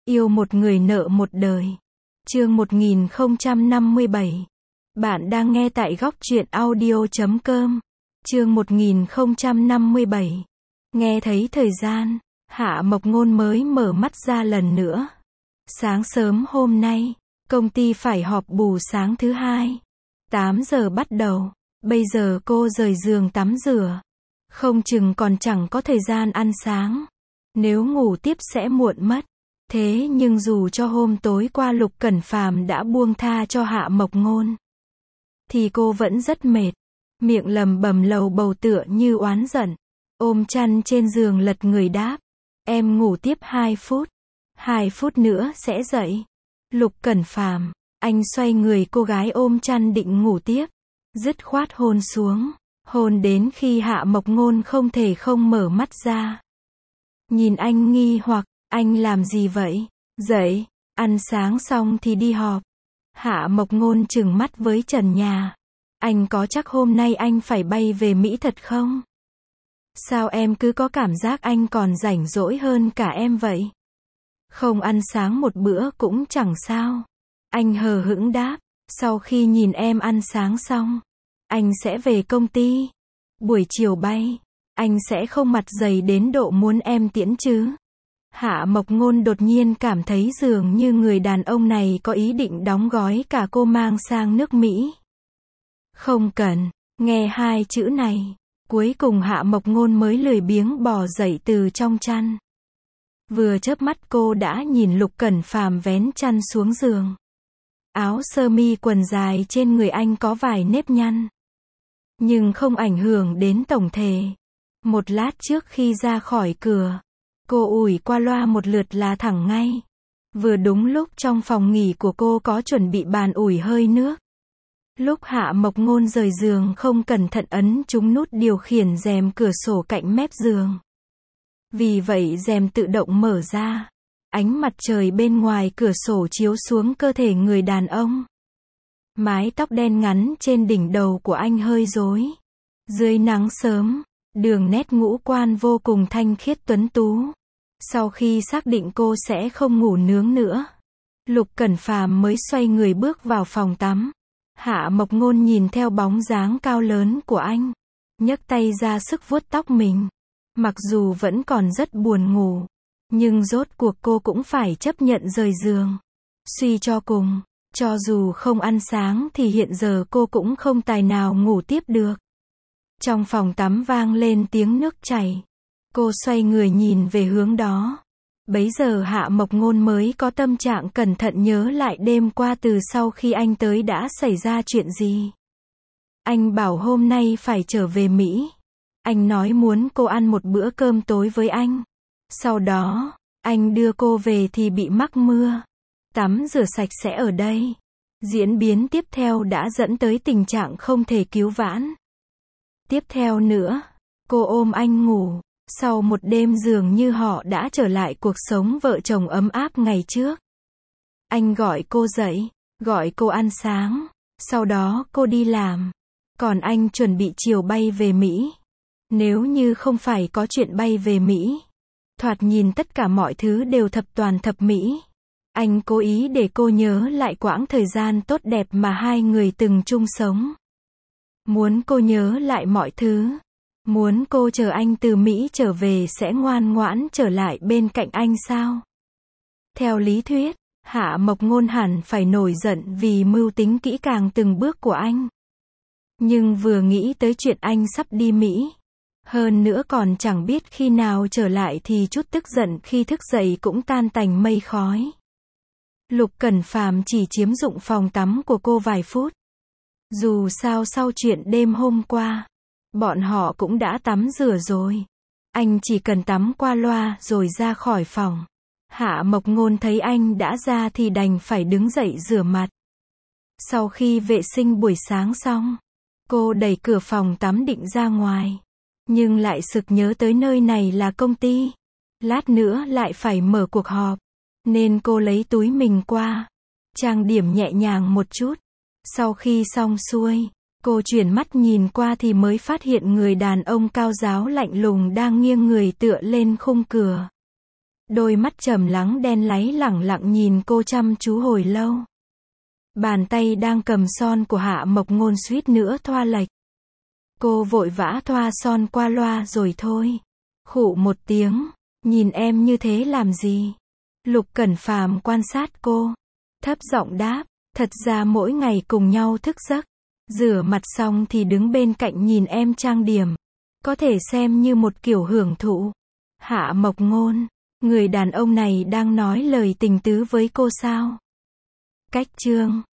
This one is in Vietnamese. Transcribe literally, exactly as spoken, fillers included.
Yêu một người nợ một đời. Chương một nghìn không trăm năm mươi bảy. Bạn đang nghe tại góc truyện audio chấm com. Chương một nghìn không trăm năm mươi bảy. Nghe thấy thời gian, Hạ Mộc Ngôn mới mở mắt ra lần nữa. Sáng sớm hôm nay, công ty phải họp bù sáng thứ hai. tám giờ bắt đầu. Bây giờ cô rời giường tắm rửa. Không chừng còn chẳng có thời gian ăn sáng. Nếu ngủ tiếp sẽ muộn mất. Thế nhưng dù cho hôm tối qua Lục Cẩn Phàm đã buông tha cho Hạ Mộc Ngôn, thì cô vẫn rất mệt. Miệng lầm bầm lầu bầu tựa như oán giận. Ôm chăn trên giường lật người đáp. Em ngủ tiếp hai phút. Hai phút nữa sẽ dậy. Lục Cẩn Phàm, anh xoay người cô gái ôm chăn định ngủ tiếp. Dứt khoát hôn xuống. Hôn đến khi Hạ Mộc Ngôn không thể không mở mắt ra. Nhìn anh nghi hoặc, anh làm gì vậy? Dậy, ăn sáng xong thì đi họp. Hạ Mộc Ngôn trừng mắt với trần nhà. Anh có chắc hôm nay anh phải bay về Mỹ thật không? Sao em cứ có cảm giác anh còn rảnh rỗi hơn cả em vậy? Không ăn sáng một bữa cũng chẳng sao. Anh hờ hững đáp, sau khi nhìn em ăn sáng xong, anh sẽ về công ty. Buổi chiều bay, anh sẽ không mặt dày đến độ muốn em tiễn chứ. Hạ Mộc Ngôn đột nhiên cảm thấy dường như người đàn ông này có ý định đóng gói cả cô mang sang nước Mỹ. Không cần, nghe hai chữ này, cuối cùng Hạ Mộc Ngôn mới lười biếng bò dậy từ trong chăn. Vừa chớp mắt cô đã nhìn Lục Cẩn Phàm vén chăn xuống giường. Áo sơ mi quần dài trên người anh có vài nếp nhăn, nhưng không ảnh hưởng đến tổng thể. Một lát trước khi ra khỏi cửa, cô ủi qua loa một lượt là thẳng ngay. Vừa đúng lúc trong phòng nghỉ của cô có chuẩn bị bàn ủi hơi nước. Lúc Hạ Mộc Ngôn rời giường không cẩn thận ấn trúng nút điều khiển rèm cửa sổ cạnh mép giường. Vì vậy rèm tự động mở ra. Ánh mặt trời bên ngoài cửa sổ chiếu xuống cơ thể người đàn ông. Mái tóc đen ngắn trên đỉnh đầu của anh hơi rối. Dưới nắng sớm, đường nét ngũ quan vô cùng thanh khiết tuấn tú. Sau khi xác định cô sẽ không ngủ nướng nữa, Lục Cẩn Phàm mới xoay người bước vào phòng tắm. Hạ Mộc Ngôn nhìn theo bóng dáng cao lớn của anh, nhấc tay ra sức vuốt tóc mình. Mặc dù vẫn còn rất buồn ngủ, nhưng rốt cuộc cô cũng phải chấp nhận rời giường. Suy cho cùng, cho dù không ăn sáng thì hiện giờ cô cũng không tài nào ngủ tiếp được. Trong phòng tắm vang lên tiếng nước chảy. Cô xoay người nhìn về hướng đó. Bấy giờ Hạ Mộc Ngôn mới có tâm trạng cẩn thận nhớ lại đêm qua từ sau khi anh tới đã xảy ra chuyện gì. Anh bảo hôm nay phải trở về Mỹ. Anh nói muốn cô ăn một bữa cơm tối với anh. Sau đó, anh đưa cô về thì bị mắc mưa. Tắm rửa sạch sẽ ở đây. Diễn biến tiếp theo đã dẫn tới tình trạng không thể cứu vãn. Tiếp theo nữa, cô ôm anh ngủ. Sau một đêm dường như họ đã trở lại cuộc sống vợ chồng ấm áp ngày trước. Anh gọi cô dậy, gọi cô ăn sáng. Sau đó cô đi làm. Còn anh chuẩn bị chiều bay về Mỹ. Nếu như không phải có chuyện bay về Mỹ, thoạt nhìn tất cả mọi thứ đều thập toàn thập mỹ. Anh cố ý để cô nhớ lại quãng thời gian tốt đẹp mà hai người từng chung sống. Muốn cô nhớ lại mọi thứ. Muốn cô chờ anh từ Mỹ trở về sẽ ngoan ngoãn trở lại bên cạnh anh sao? Theo lý thuyết, Hạ Mộc Ngôn hẳn phải nổi giận vì mưu tính kỹ càng từng bước của anh. Nhưng vừa nghĩ tới chuyện anh sắp đi Mỹ, hơn nữa còn chẳng biết khi nào trở lại thì chút tức giận khi thức dậy cũng tan tành mây khói. Lục Cẩn Phàm chỉ chiếm dụng phòng tắm của cô vài phút. Dù sao sau chuyện đêm hôm qua, bọn họ cũng đã tắm rửa rồi. Anh chỉ cần tắm qua loa rồi ra khỏi phòng. Hạ Mộc Ngôn thấy anh đã ra thì đành phải đứng dậy rửa mặt. Sau khi vệ sinh buổi sáng xong, cô đẩy cửa phòng tắm định ra ngoài. Nhưng lại sực nhớ tới nơi này là công ty. Lát nữa lại phải mở cuộc họp. Nên cô lấy túi mình qua. Trang điểm nhẹ nhàng một chút. Sau khi xong xuôi, cô chuyển mắt nhìn qua thì mới phát hiện người đàn ông cao ráo lạnh lùng đang nghiêng người tựa lên khung cửa. Đôi mắt trầm lắng đen láy lẳng lặng nhìn cô chăm chú hồi lâu. Bàn tay đang cầm son của Hạ Mộc Ngôn suýt nữa thoa lệch. Cô vội vã thoa son qua loa rồi thôi. Khụ một tiếng, nhìn em như thế làm gì? Lục Cẩn Phàm quan sát cô, thấp giọng đáp, thật ra mỗi ngày cùng nhau thức giấc, rửa mặt xong thì đứng bên cạnh nhìn em trang điểm, có thể xem như một kiểu hưởng thụ. Hạ Mộc Ngôn, người đàn ông này đang nói lời tình tứ với cô sao? Cách chương